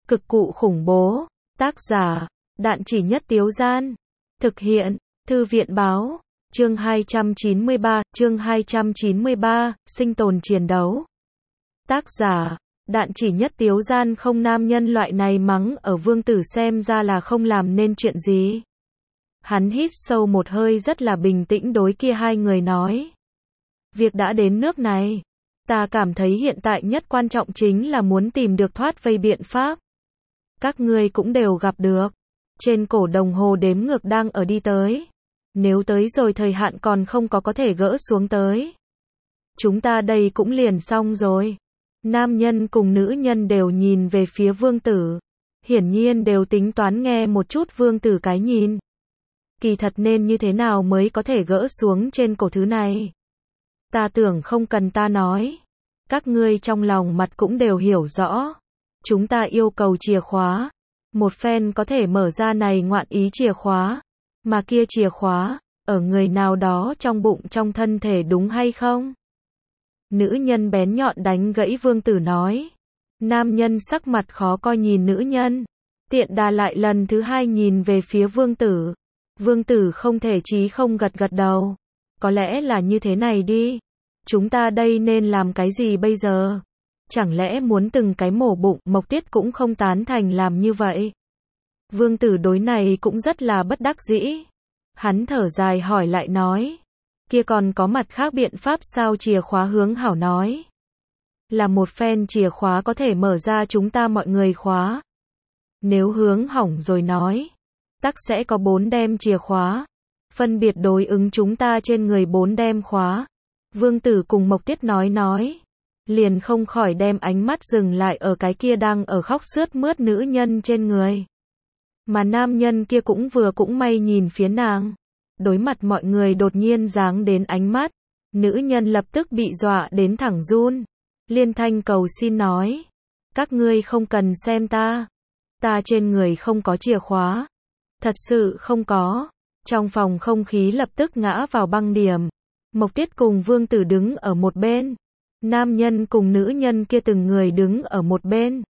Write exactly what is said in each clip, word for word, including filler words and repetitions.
Cực cụ khủng bố. Tác giả, Đạn Chỉ Nhất Tiếu Gian. Thực hiện, Thư viện báo. Chương hai trăm chín mươi ba, chương hai trăm chín mươi ba, sinh tồn chiến đấu. Tác giả, Đạn Chỉ Nhất Tiếu Gian. Không, nam nhân loại này mắng ở Vương Tử xem ra là không làm nên chuyện gì. Hắn hít sâu một hơi rất là bình tĩnh đối kia hai người nói. Việc đã đến nước này, ta cảm thấy hiện tại nhất quan trọng chính là muốn tìm được thoát vây biện pháp. Các ngươi cũng đều gặp được. Trên cổ đồng hồ đếm ngược đang ở đi tới. Nếu tới rồi thời hạn còn không có có thể gỡ xuống tới. Chúng ta đây cũng liền xong rồi. Nam nhân cùng nữ nhân đều nhìn về phía Vương Tử. Hiển nhiên đều tính toán nghe một chút Vương Tử cái nhìn. Kỳ thật nên như thế nào mới có thể gỡ xuống trên cổ thứ này. Ta tưởng không cần ta nói. Các ngươi trong lòng mặt cũng đều hiểu rõ. Chúng ta yêu cầu chìa khóa. Một phen có thể mở ra này ngoạn ý chìa khóa. Mà kia chìa khóa, ở người nào đó trong bụng trong thân thể đúng hay không? Nữ nhân bén nhọn đánh gãy Vương Tử nói. Nam nhân sắc mặt khó coi nhìn nữ nhân. Tiện đà lại lần thứ hai nhìn về phía Vương Tử. Vương Tử không thể chí không gật gật đầu. Có lẽ là như thế này đi. Chúng ta đây nên làm cái gì bây giờ? Chẳng lẽ muốn từng cái mổ bụng? Mộc Tiết cũng không tán thành làm như vậy. Vương Tử đối này cũng rất là bất đắc dĩ. Hắn thở dài hỏi lại nói. Kia còn có mặt khác biện pháp sao? Chìa khóa Hướng Hảo nói. Là một phen chìa khóa có thể mở ra chúng ta mọi người khóa. Nếu hướng hỏng rồi nói. Tắc sẽ có bốn đem chìa khóa. Phân biệt đối ứng chúng ta trên người bốn đem khóa. Vương Tử cùng Mộc Tiết nói nói. Liền không khỏi đem ánh mắt dừng lại ở cái kia đang ở khóc sướt mướt nữ nhân trên người. Mà nam nhân kia cũng vừa cũng may nhìn phía nàng. Đối mặt mọi người đột nhiên giáng đến ánh mắt. Nữ nhân lập tức bị dọa đến thẳng run. Liên thanh cầu xin nói. Các ngươi không cần xem ta. Ta trên người không có chìa khóa. Thật sự không có. Trong phòng không khí lập tức ngã vào băng điểm. Mộc Tiết cùng Vương Tử đứng ở một bên. Nam nhân cùng nữ nhân kia từng người đứng ở một bên.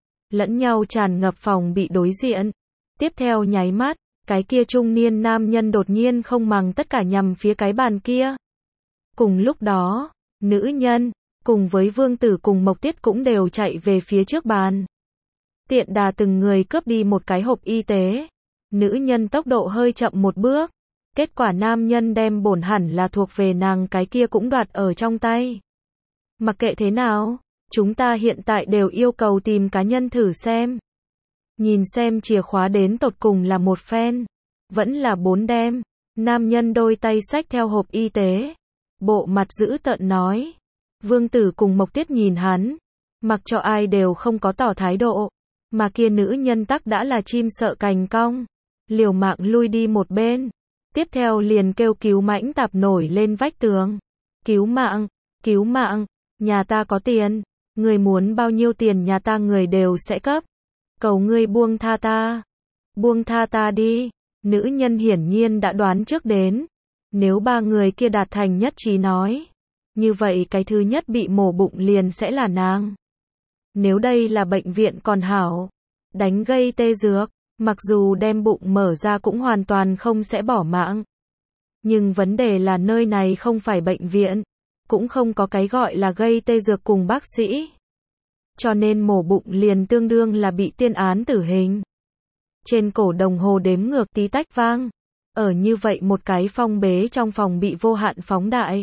Lẫn nhau tràn ngập phòng bị đối diện. Tiếp theo nháy mắt, cái kia trung niên nam nhân đột nhiên không màng tất cả nhằm phía cái bàn kia. Cùng lúc đó, nữ nhân, cùng với Vương Tử cùng Mộc Tiết cũng đều chạy về phía trước bàn. Tiện đà từng người cướp đi một cái hộp y tế. Nữ nhân tốc độ hơi chậm một bước. Kết quả nam nhân đem bổn hẳn là thuộc về nàng cái kia cũng đoạt ở trong tay. Mặc kệ thế nào, chúng ta hiện tại đều yêu cầu tìm cá nhân thử xem. Nhìn xem chìa khóa đến tột cùng là một phen. Vẫn là bốn đem. Nam nhân đôi tay xách theo hộp y tế. Bộ mặt dữ tợn nói. Vương Tử cùng Mộc Tiết nhìn hắn. Mặc cho ai đều không có tỏ thái độ. Mà kia nữ nhân tắc đã là chim sợ cành cong. Liều mạng lui đi một bên. Tiếp theo liền kêu cứu mãnh tạp nổi lên vách tường. Cứu mạng, cứu mạng, nhà ta có tiền. Người muốn bao nhiêu tiền nhà ta người đều sẽ cấp. Cầu ngươi buông tha ta. Buông tha ta đi. Nữ nhân hiển nhiên đã đoán trước đến. Nếu ba người kia đạt thành nhất trí nói. Như vậy cái thứ nhất bị mổ bụng liền sẽ là nàng. Nếu đây là bệnh viện còn hảo. Đánh gây tê dược. Mặc dù đem bụng mở ra cũng hoàn toàn không sẽ bỏ mạng. Nhưng vấn đề là nơi này không phải bệnh viện. Cũng không có cái gọi là gây tê dược cùng bác sĩ. Cho nên mổ bụng liền tương đương là bị tuyên án tử hình. Trên cổ đồng hồ đếm ngược tí tách vang. Ở như vậy một cái phong bế trong phòng bị vô hạn phóng đại.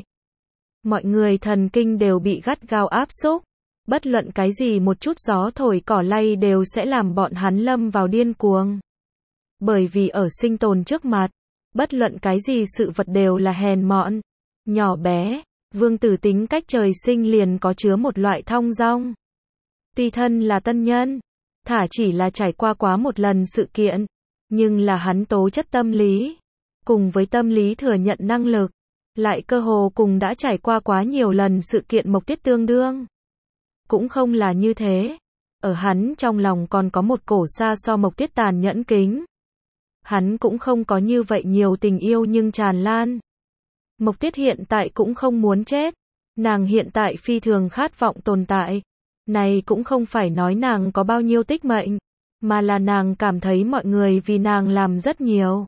Mọi người thần kinh đều bị gắt gao áp xúc. Bất luận cái gì một chút gió thổi cỏ lay đều sẽ làm bọn hắn lâm vào điên cuồng. Bởi vì ở sinh tồn trước mặt, bất luận cái gì sự vật đều là hèn mọn, nhỏ bé. Vương Tử tính cách trời sinh liền có chứa một loại thong dong. Tuy thân là tân nhân, thả chỉ là trải qua quá một lần sự kiện, nhưng là hắn tố chất tâm lý, cùng với tâm lý thừa nhận năng lực, lại cơ hồ cùng đã trải qua quá nhiều lần sự kiện Mộc Tiết tương đương. Cũng không là như thế. Ở hắn trong lòng còn có một cổ xa so Mộc Tiết tàn nhẫn kính. Hắn cũng không có như vậy nhiều tình yêu nhưng tràn lan. Mộc Tiết hiện tại cũng không muốn chết. Nàng hiện tại phi thường khát vọng tồn tại. Này cũng không phải nói nàng có bao nhiêu tích mệnh, mà là nàng cảm thấy mọi người vì nàng làm rất nhiều.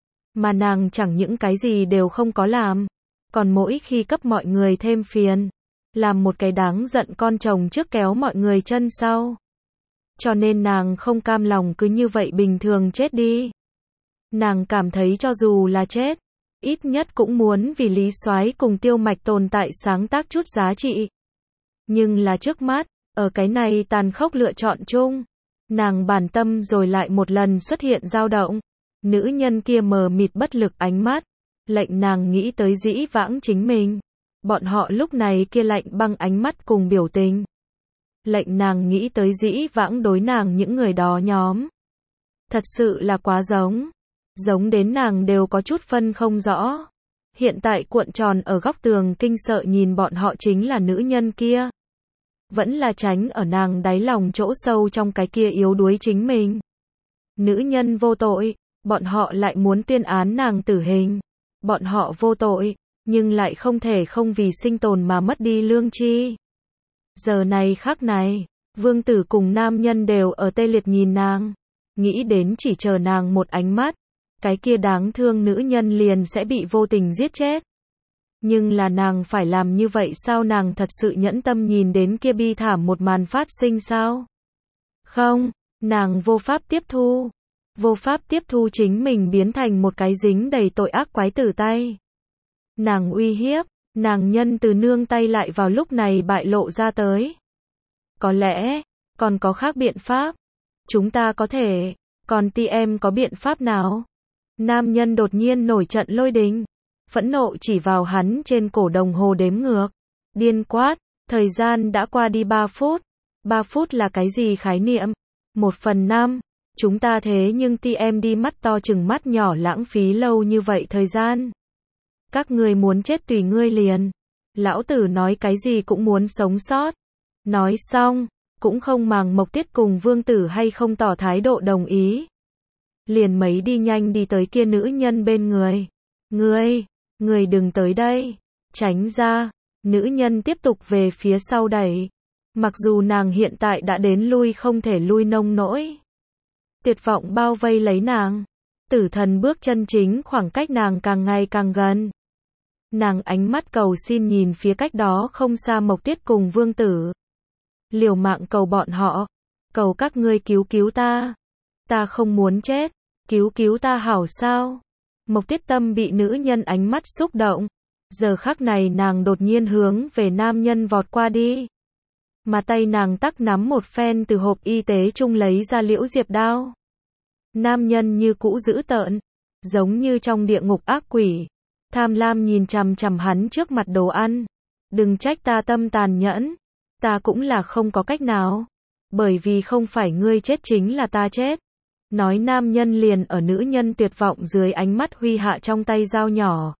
Mà nàng chẳng những cái gì đều không có làm, còn mỗi khi cấp mọi người thêm phiền, làm một cái đáng giận con chồng trước kéo mọi người chân sau. Cho nên nàng không cam lòng cứ như vậy bình thường chết đi. Nàng cảm thấy cho dù là chết, ít nhất cũng muốn vì Lý Soái cùng Tiêu Mạch tồn tại sáng tác chút giá trị. Nhưng là trước mắt, ở cái này tàn khốc lựa chọn chung, nàng bản tâm rồi lại một lần xuất hiện dao động. Nữ nhân kia mờ mịt bất lực ánh mắt, lệnh nàng nghĩ tới dĩ vãng chính mình. Bọn họ lúc này kia lạnh băng ánh mắt cùng biểu tình. Lệnh nàng nghĩ tới dĩ vãng đối nàng những người đó nhóm. Thật sự là quá giống. Giống đến nàng đều có chút phân không rõ. Hiện tại cuộn tròn ở góc tường kinh sợ nhìn bọn họ chính là nữ nhân kia. Vẫn là tránh ở nàng đáy lòng chỗ sâu trong cái kia yếu đuối chính mình. Nữ nhân vô tội, bọn họ lại muốn tuyên án nàng tử hình. Bọn họ vô tội, nhưng lại không thể không vì sinh tồn mà mất đi lương tri. Giờ này khắc này, vương tử cùng nam nhân đều ở tê liệt nhìn nàng. Nghĩ đến chỉ chờ nàng một ánh mắt, cái kia đáng thương nữ nhân liền sẽ bị vô tình giết chết. Nhưng là nàng phải làm như vậy sao, nàng thật sự nhẫn tâm nhìn đến kia bi thảm một màn phát sinh sao? Không, nàng vô pháp tiếp thu. Vô pháp tiếp thu chính mình biến thành một cái dính đầy tội ác quái tử tay. Nàng uy hiếp, nàng nhân từ nương tay lại vào lúc này bại lộ ra tới. Có lẽ, còn có khác biện pháp. Chúng ta có thể, còn ti em có biện pháp nào? Nam nhân đột nhiên nổi trận lôi đình. Phẫn nộ chỉ vào hắn trên cổ đồng hồ đếm ngược. Điên quát, thời gian đã qua đi ba phút. ba phút là cái gì khái niệm? Một phần năm. Chúng ta thế nhưng ti em đi mắt to chừng mắt nhỏ lãng phí lâu như vậy thời gian. Các ngươi muốn chết tùy ngươi liền. Lão tử nói cái gì cũng muốn sống sót. Nói xong, cũng không màng Mộc Tiết cùng vương tử hay không tỏ thái độ đồng ý. Liền mấy đi nhanh đi tới kia nữ nhân bên người. Ngươi, ngươi đừng tới đây. Tránh ra. Nữ nhân tiếp tục về phía sau đẩy. Mặc dù nàng hiện tại đã đến lui không thể lui nông nỗi. Tuyệt vọng bao vây lấy nàng. Tử thần bước chân chính khoảng cách nàng càng ngày càng gần. Nàng ánh mắt cầu xin nhìn phía cách đó không xa Mộc Tiết cùng vương tử. Liều mạng cầu bọn họ. Cầu các ngươi cứu cứu ta. Ta không muốn chết. Cứu cứu ta hảo sao. Mộc Tiết tâm bị nữ nhân ánh mắt xúc động. Giờ khắc này nàng đột nhiên hướng về nam nhân vọt qua đi. Mà tay nàng tắc nắm một phen từ hộp y tế chung lấy ra liễu diệp đao. Nam nhân như cũ dữ tợn, giống như trong địa ngục ác quỷ. Tham lam nhìn chằm chằm hắn trước mặt đồ ăn. Đừng trách ta tâm tàn nhẫn. Ta cũng là không có cách nào. Bởi vì không phải ngươi chết chính là ta chết. Nói nam nhân liền ở nữ nhân tuyệt vọng dưới ánh mắt huy hạ trong tay dao nhỏ.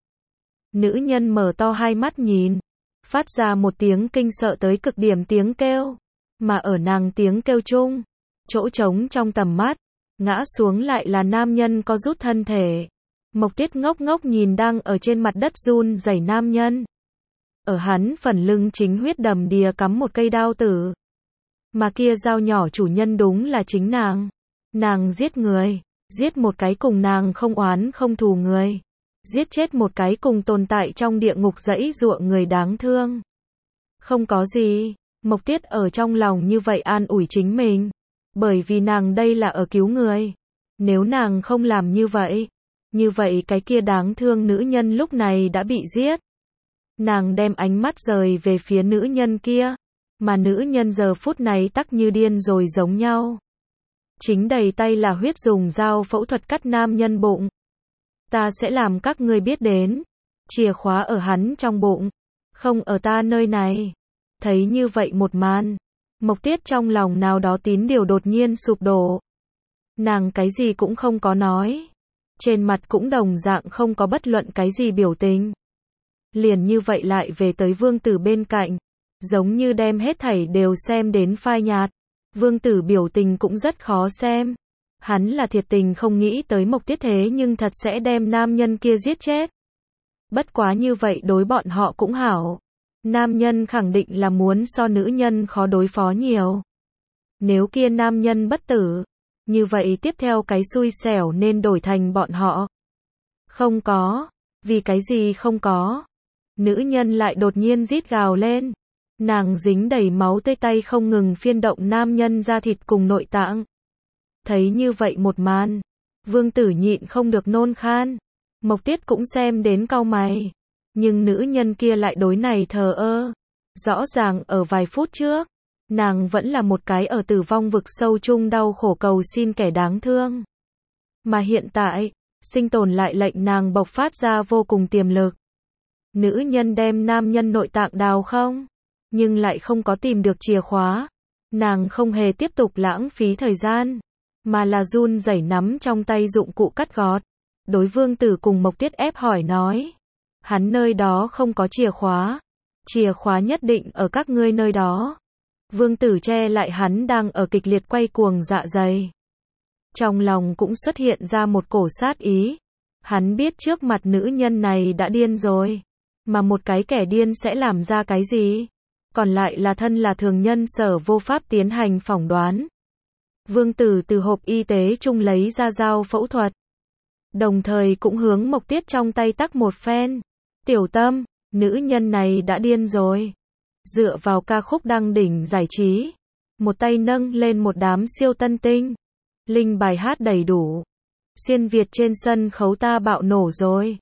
Nữ nhân mở to hai mắt nhìn. Phát ra một tiếng kinh sợ tới cực điểm tiếng kêu. Mà ở nàng tiếng kêu chung, chỗ trống trong tầm mắt, ngã xuống lại là nam nhân có rút thân thể. Mộc Tiết ngốc ngốc nhìn đang ở trên mặt đất run rẩy nam nhân. Ở hắn phần lưng chính huyết đầm đìa cắm một cây đao tử. Mà kia dao nhỏ chủ nhân đúng là chính nàng. Nàng giết người, giết một cái cùng nàng không oán không thù người. Giết chết một cái cùng tồn tại trong địa ngục dãy giụa người đáng thương. Không có gì, Mộc Tiết ở trong lòng như vậy an ủi chính mình. Bởi vì nàng đây là ở cứu người. Nếu nàng không làm như vậy, như vậy cái kia đáng thương nữ nhân lúc này đã bị giết. Nàng đem ánh mắt rời về phía nữ nhân kia, mà nữ nhân giờ phút này tắc như điên rồi giống nhau. Chính đầy tay là huyết dùng dao phẫu thuật cắt nam nhân bụng. Ta sẽ làm các ngươi biết đến. Chìa khóa ở hắn trong bụng, không ở ta nơi này. Thấy như vậy một màn, Mộc Tiết trong lòng nào đó tín điều đột nhiên sụp đổ. Nàng cái gì cũng không có nói. Trên mặt cũng đồng dạng không có bất luận cái gì biểu tình. Liền như vậy lại về tới vương tử bên cạnh. Giống như đem hết thảy đều xem đến phai nhạt. Vương tử biểu tình cũng rất khó xem. Hắn là thiệt tình không nghĩ tới Mộc Tiết thế nhưng thật sẽ đem nam nhân kia giết chết. Bất quá như vậy đối bọn họ cũng hảo. Nam nhân khẳng định là muốn so nữ nhân khó đối phó nhiều. Nếu kia nam nhân bất tử, như vậy tiếp theo cái xui xẻo nên đổi thành bọn họ. Không có. Vì cái gì không có? Nữ nhân lại đột nhiên rít gào lên. Nàng dính đầy máu tươi tay không ngừng phiên động nam nhân da thịt cùng nội tạng. Thấy như vậy một màn, Vương Tử nhịn không được nôn khan. Mộc Tiết cũng xem đến cau mày. Nhưng nữ nhân kia lại đối này thờ ơ. Rõ ràng ở vài phút trước, nàng vẫn là một cái ở tử vong vực sâu chung đau khổ cầu xin kẻ đáng thương. Mà hiện tại, sinh tồn lại lệnh nàng bộc phát ra vô cùng tiềm lực. Nữ nhân đem nam nhân nội tạng đào không, nhưng lại không có tìm được chìa khóa. Nàng không hề tiếp tục lãng phí thời gian, mà là run rẩy nắm trong tay dụng cụ cắt gót. Đối Vương Tử cùng Mộc Tiết ép hỏi nói. Hắn nơi đó không có chìa khóa. Chìa khóa nhất định ở các ngươi nơi đó. Vương Tử che lại hắn đang ở kịch liệt quay cuồng dạ dày. Trong lòng cũng xuất hiện ra một cổ sát ý. Hắn biết trước mặt nữ nhân này đã điên rồi. Mà một cái kẻ điên sẽ làm ra cái gì? Còn lại là thân là thường nhân sở vô pháp tiến hành phỏng đoán. Vương Tử từ hộp y tế chung lấy ra dao phẫu thuật. Đồng thời cũng hướng Mộc Tiết trong tay tắc một phen. Tiểu Tâm, nữ nhân này đã điên rồi. Dựa vào ca khúc đăng đỉnh giải trí. Một tay nâng lên một đám siêu tân tinh. Linh bài hát đầy đủ. Xuyên Việt trên sân khấu ta bạo nổ rồi.